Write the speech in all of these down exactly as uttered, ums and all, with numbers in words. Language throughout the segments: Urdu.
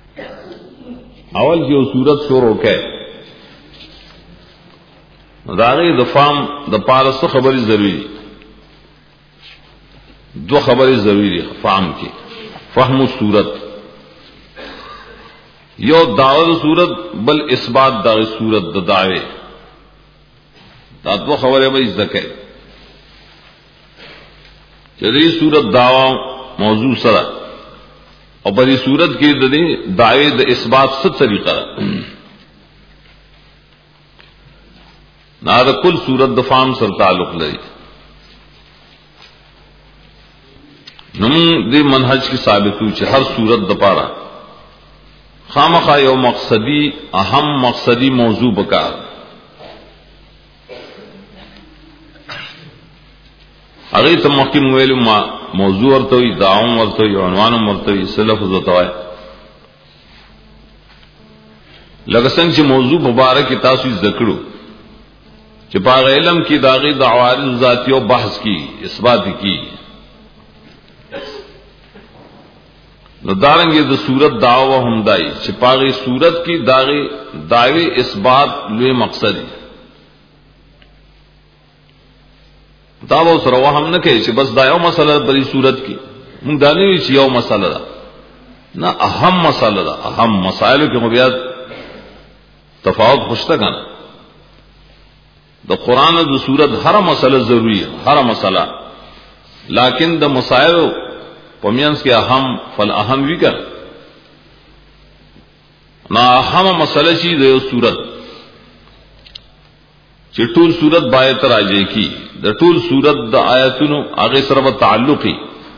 اول کی صورت شروع ہے داغی دفام د پارس خبری ضروری دو خبری ضروری فام کی فهم صورت یو دعوی صورت بل اثبات داغی صورت د دعوی دا دو خبریں بھائی ذکر چلی صورت دعوی موضوع سرا اور بڑی صورت کی ددی دعوی د اثبات ست طریقہ نہ کل صورت دفام سر تعلق لئی نم دی منہج کی ثابت ہوئی ہر صورت دپارا خامخا یو مقصدی اہم مقصدی موضوع بکار اگئی تو مخکم ویل موضوع ورتوی دعوم ورتوی عنوان ورتوی سلف زتوای لگسنگ چ موضوع مبارک تاسو ذکرو چ باغ علم کی داغی دعوارض ذاتی و بحث کی اثبات کی نو دارنگی د صورت دعوی ہم دائی چ باغی صورت کی داغی دعوی اثبات لوی مقصد ہے دعوی سره وهم نه کوي چې بس دا یو مسله بری صورت کی موږ دا نه وی چې یو مسله ده نه اهم مسله ده اهم مسائل کې مو بیا تفاوت خوشته کنه د قران او د صورت هر مسله ضروری ہے هر مسله لیکن د مسائل پمینس کې اهم فل اهم وی کړه نه اهم مسله شي د یو صورت چې ټول صورت باید راځي کی د ټول صورت د آیاتونو هغه سره تعلقي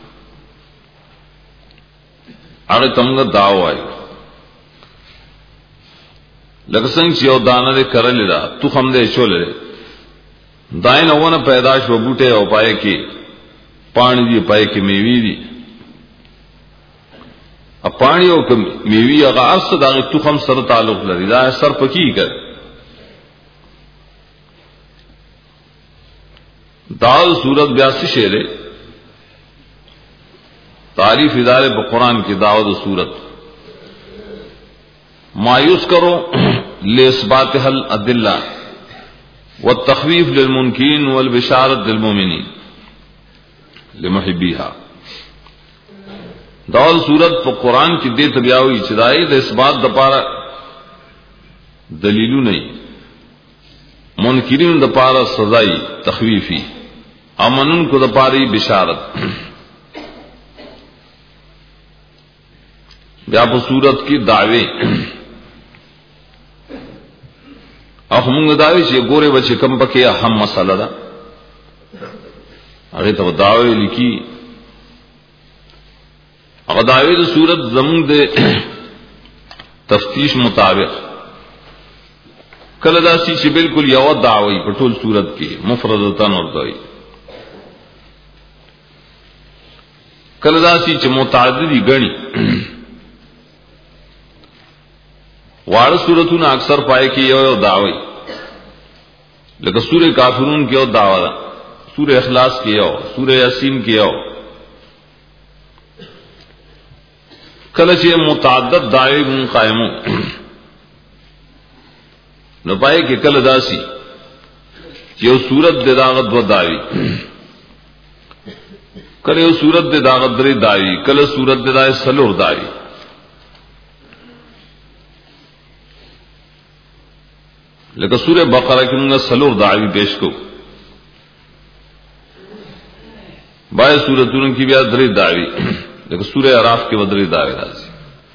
هغه څنګه داو وای لکه څنګه چې یو دانه دې کرلې دا تو هم دې چولې دای نه ونه پیدا شو بوټه او پای کې پانی دی پای کې میوي دي ا پانی او میوي هغه اصل دا تو هم سره تعلق لري دا سر پکی کړ دال صورت بیاسی شعر تعریف ادارے بقرآن کی دعوت صورت مایوس کرو لإثبات الادلہ والتخویف للمنکرین والبشارت للمؤمنین لمحبیہا دال صورت پر قرآن کی دے تبیاوی چدائی دا اثبات دپارا دلیلو نہیں منکرین دپارا سزائی تخویفی امنن کو دپاری بشارت بیا په صورت کی دعوی اخمونگ دعوی چې ګوره بچی کم پکې اهم مسله ده هغه ته دعوی لیکي هغه دعوی د صورت زمون د تفتیش مطابق کله دا سی چې بالکل یو دعوی په ټول صورت کې مفردتن ورته کله دا سی چې متعددی غني واړه صورتونه اکثر پای کې یو یو دعوی لکه سورہ کافرون کې یو دعوا ده سورہ اخلاص کې یو سورہ یاسین کې یو کله چې متعدد دعوی مون قائمو نو پای کې کله داسي چې یو صورت د داغت دو دعوی کله یو صورت د داغت درې دعوی کله صورت د دای سلور دعوی لکه سورہ بقرہ کې موږ سلور دعوی پیش کو بای سورتونو کې بیا درې دعوی لکه سورہ اعراف کې بدرې دعوی راځي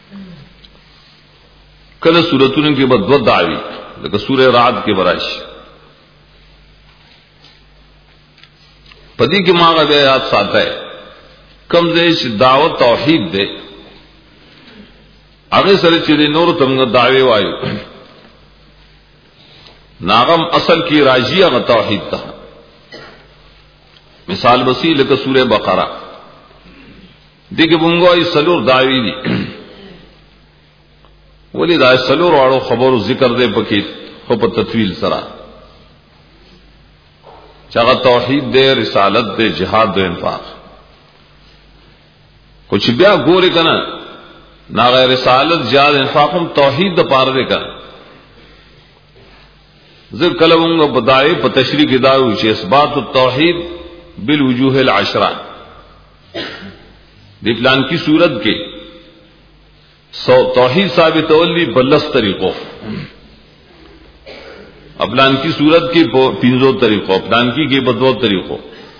کله سورتونو کې بد دو دعوی لکه سورہ رعد کې برائش پدې کې ماغه بیا یاد ساته کم دې دعوت توحید دې هغه سره چې نور تمغه دعوی وایو ناغم اصل کی راجیہ غ توحید تھا مثال بسی لکه سورہ بقرہ دیکھ بونگو سلور دعوی دی ولی دا سلور واړو خبرو ذکر دے پکې خو په تطویل سره چاغه توحید دے رسالت دے جہاد دے انفاق کچھ بیا ګوري کنه نا غیر رسالت زیاد انفاقم توحید د پاره دے کر ذکر کلمونگا بدائے پا تشریح کی داوی چی اثبات التوحید بالوجوہ العشرہ دی پلان کی صورت کے توحید ثابت اولی بلس طریقوں پلان کی صورت کی پینزو طریقوں پلان کی کے بدو طریقوں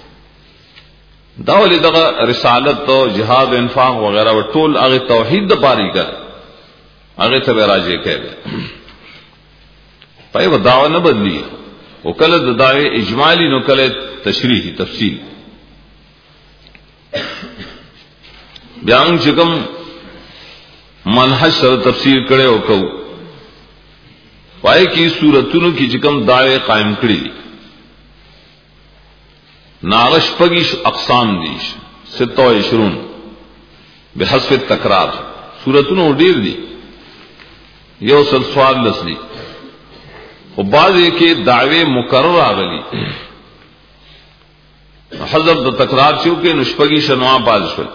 داولی دغا رسالت تو جہاد انفاق وغیرہ و ٹول آگے توحید دا پاری کا آگے تب راجے کہہ گئے پائے وہ دعوی نہ بدلی وہ کل دعوے اجمالی نو کل تشریحی تفصیل بیان چکم منحج سر تفسیر کرے ہو کہ پائے کی صورتوں کی چکم دعوے قائم کری ناغش پگیش اقسام دیش ستو عشرون بحسب تکرار صورتوں ڈیر دی یو سل سوال لسلی وہ بعض ایک دعوے مقرر آگلی حضرت دا تکرار چوکے نشپگی شنوان باز شل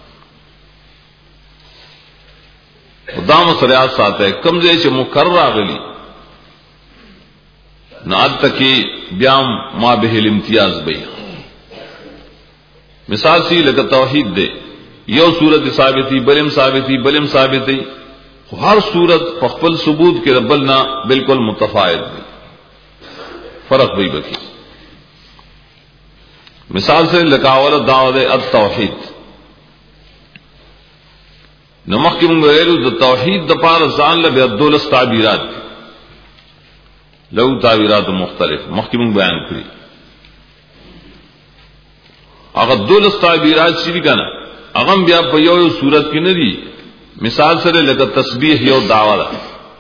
دام سریات ساتھ ہے کمزے چھ مقرر آگلی ناد تکی بیام ما بہل امتیاز بئی مثال سی لگا توحید دے یو صورت ثابتی بلم ثابتی بلم ثابتی ہر صورت فخفل ثبوت کے ربلنا بالکل متفاعد بھی فرق بھی بکی مثال سے لکاول دعوت التوحید نمخ کی منگریلو دا توحید دا پار زان لبی الدولس تعبیرات لہو تعبیرات مختلف مخ کی منگ بیان کری اگر دولس تعبیرات شری کنا اغم بیا پا یو یو صورت کی ندی مثال سره لکه تسبیح یو دعوه ده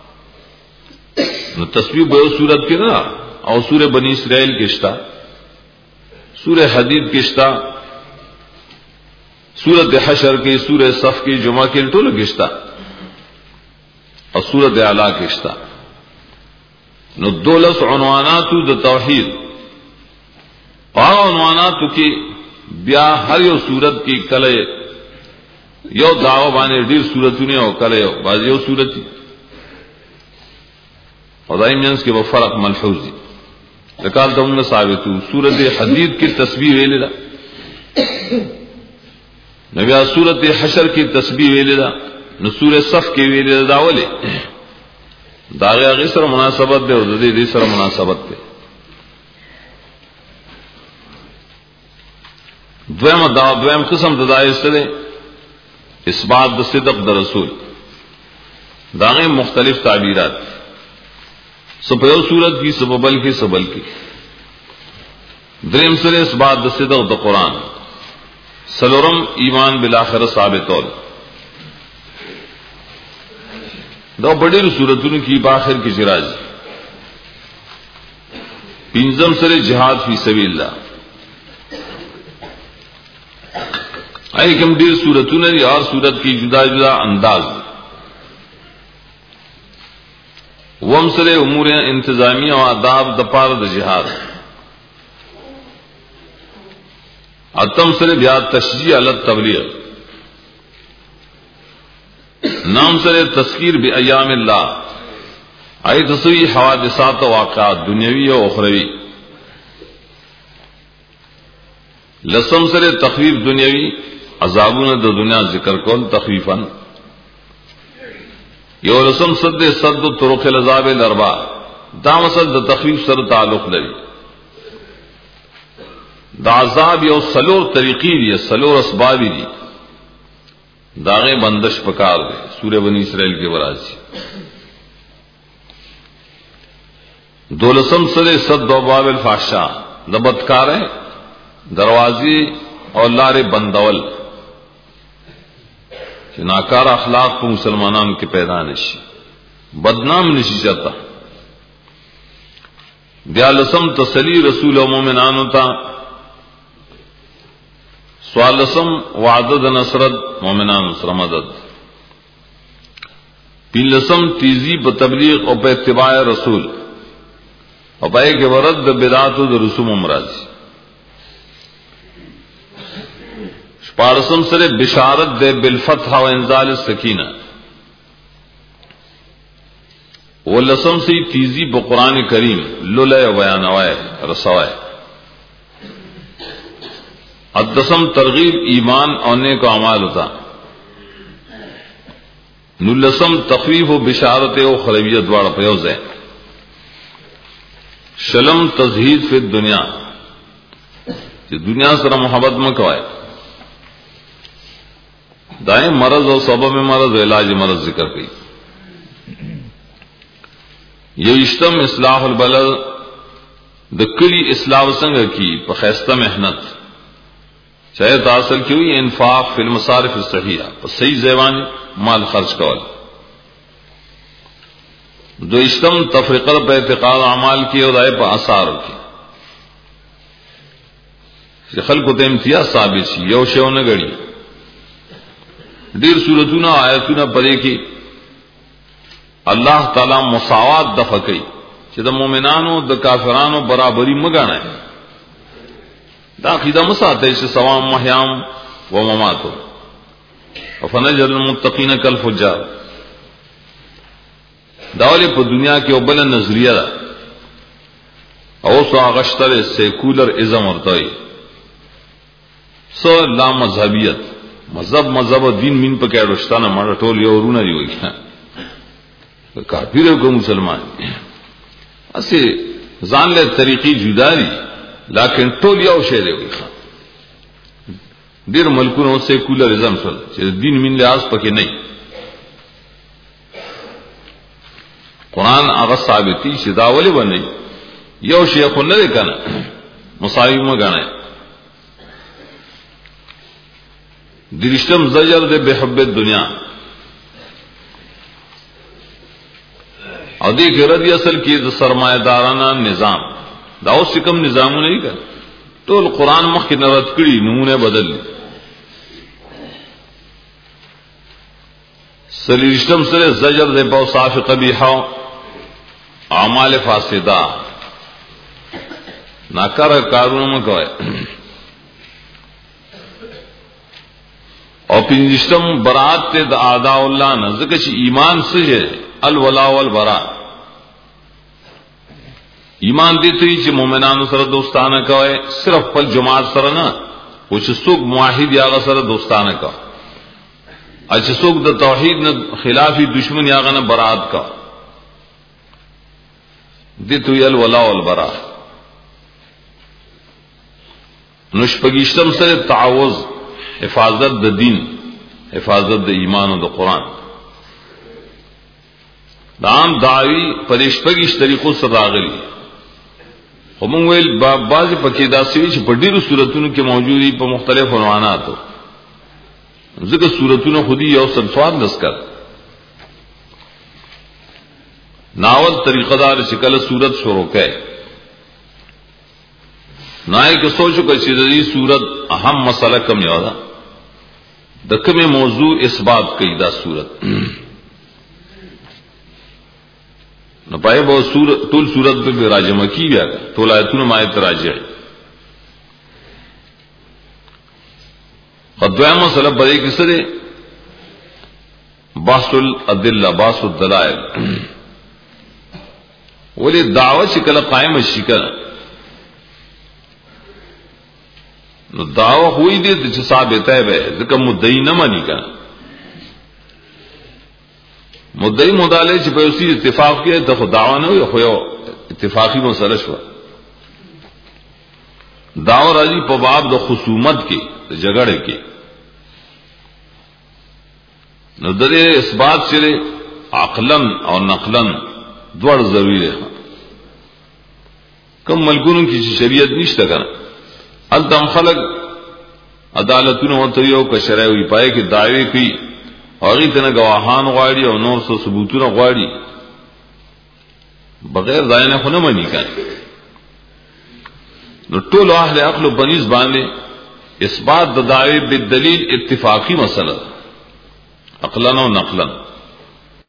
نو تسبیح به صورت کې نه او سوره بنی اسرائیل کې شتا سوره حدید کې شتا سوره حشر کې سوره صف کې جمعه کې ټول کې شتا او سوره اعلی کې شتا نو دولس عنوانات د توحید او عنوانات کې بیا هر یو صورت کې کله یو دعوه باندې ډیر صورتونه او کله یو باز یو صورت خدای مینس کې و فرق ملحوظ دي لکال ته موږ ثابتو سورۃ حدید کی تسبیح ویل دا نو بیا سورۃ حشر کی تسبیح ویل دا نو سورۃ صف کی ویل دا ولې دا غیر سره مناسبت ده او د دې سره مناسبت ده دویم دا دویم قسم د دایسته ده اثبات د صدق د رسول داغه مختلف تعبیرات سپیو صورت کی سببل کی سبل کی دریم سره اثبات د صدق د قران سلورم ایمان بالآخرت ثابتول دا بڑی صورتونو کی باخر کی جراج پنځم سره جهاد فی سبیل الله ای کم ډیر صورتونه دي اور صورت کی جدا جدا انداز وم سره امور انتظامی او آداب د پاره د جهاد اتم سره بیا تشجیع علی التبلیغ نام سره تذکیر بایام الله ای تسوی حوادثات و واقعات دنیوی او اخروی لسم سره تخفیف دنیوی عذابون د دنیا ذکر کول تخفیفا یو رسم صد صد طرق العذاب الاربع دا مسل د تخفیف سره تعلق لري دا عذاب یو سلور طریقې دي سلور اسباب دي داغه بندش پکار دي سورہ بنی اسرائیل کې ورازي دولسم سره صد باب الفحشاء د بدکار دروازې او لارې بندول چې ناکار اخلاق په مسلمانانو کې پیدا نشي بدنام نشي چاته بیا لسم تسلی رسول او مومنانو ته سوال لسم وعده د نصرت مومنانو سره مدد پین لسم تیزی په تبلیغ او په اتباع رسول او پای کې ورد د بدعات او د رسوم امراض پارسم سره بشارت دے بالفتح و انزال السکینہ ولسم سی تیزی په قران کریم لولے بیانوائے رسوائے. ادسم ترغیب ایمان اور نیک اعمال ہوتا. نلسم تخفیف و بشارت و خلویت دوار پیوز ہے. شلم تزہید فی الدنیا کہ دنیا سره محبت مکوائے. دائیں مرض اور سبب مرض و علاج مرض ذکر کی. یہ اشتم اصلاح البلد دکلی اصلاح سنگ کی پخیستہ محنت چاہے تاثر کی ہوئی انفاق فی المصارف الصحیحہ پر صحیح زیوان مال خرچ کول. دو اشتم تفریقہ پہ اعتقاد اعمال کی اور دائے پہ اثار کی خلق ته امتیاز ثابت شي. یو شی نه غړي ډیر سورتونه آیاتونه پرې کې الله تعالی مساوات دفع کوي چې د مؤمنانو د کافرانو برابرۍ مګنه. دا عقیده مساته چې سوام محیام و مماتو وفنجعل المتقین کالفجار. داولی په دنیا کې وبله نظریه ده او سو غشتل سیکولر ازم ورته سو لا مذهبیت مذهب مذهب دین مين په کې رښتانه مړ ټول یو ورونه دی وي کافر او مسلمان اسی ځان له طریقې جدا دي لیکن ټول یو شی دی وي. ډیر ملکونو سیکولرزم سره چې دین مين لحاظ پکې نه. قرآن هغه ثابتي چې دا ولې ونه یو شی خو نه کنه مساوي مګنه. درشتم زجر دے بحب الدنیا او دی کہ رضی اصل کی سرمایہ دارانہ نظام دا اوس کم نظام نہیں کر ټول قرآن مخ کی نرد کړي نمونه بدل. سلیشتم سره زجر دے په صاف قبیحه اعمال فاسدہ ناکار کارونه مکوئ. اور پنجشتم برات تے دا اعداء اللہ نہ ذکر چی ایمان سے ہے الولا والبرا. ایمان دیتے ہی چی مومنانو سر دوستانہ کوئے صرف پل جماعت سر نہ وہ چی سوک معاہد یاغا سر دوستانہ کا اچھی سوک دا توحید نہ خلافی دشمن یاغا نہ برات کا دیتے ہی الولا والبرا. نشپگیشتم سر تعوض حفاظت د دین حفاظت د ایمان او د قرآن. دا عام دعوی پرشپگیش طریقو سره راغلی خو مونږ ویل بعضی پکې داسې چې په ډیرو صورتونو کې موجودي په مختلفو عنواناتو ځکه صورتونو خودي یو سلسواد نسکر ناول طریقه دار چې کله صورت شروع کړي نای که سوچو کہ چیزی صورت اہم مسئلہ کم یادا دکم موضوع اثبات کی دا صورت نہ پائے بہت صورت طول صورت پہ راجمہ کی گیا طول آیتون مایت راجع خدوائے مسئلہ بڑے کسرے باس الادلہ باس الدلائل ولی دعوت شکل قائم شکل نو دعوی ہوئی دے تو ثابت ہے بے ذکر مدعی نہ مانی کا مدعی مدالے چھپے اسی اتفاق کیا تو دعوی نہ ہوئی خویا اتفاقی مسئلہ شوا. دعوی راجی پباب دو خصومت کی جگڑے کی نو درے اس بات چلے عقلن اور نقلن دوڑ ضروری ہے. کم ملکونوں کی شریعت نشتا کرنا التم خلق عدالتونه وتریو که شرعي پای کې دعوی کوي او غي ته گواهان غواړي او نور څه ثبوتونه غواړي بغیر ځای نه خونه مانی کوي. نو ټول اهل عقل بنیز باندې اثبات د دعوی بالدلیل اتفاقی مسله عقلن او نقلن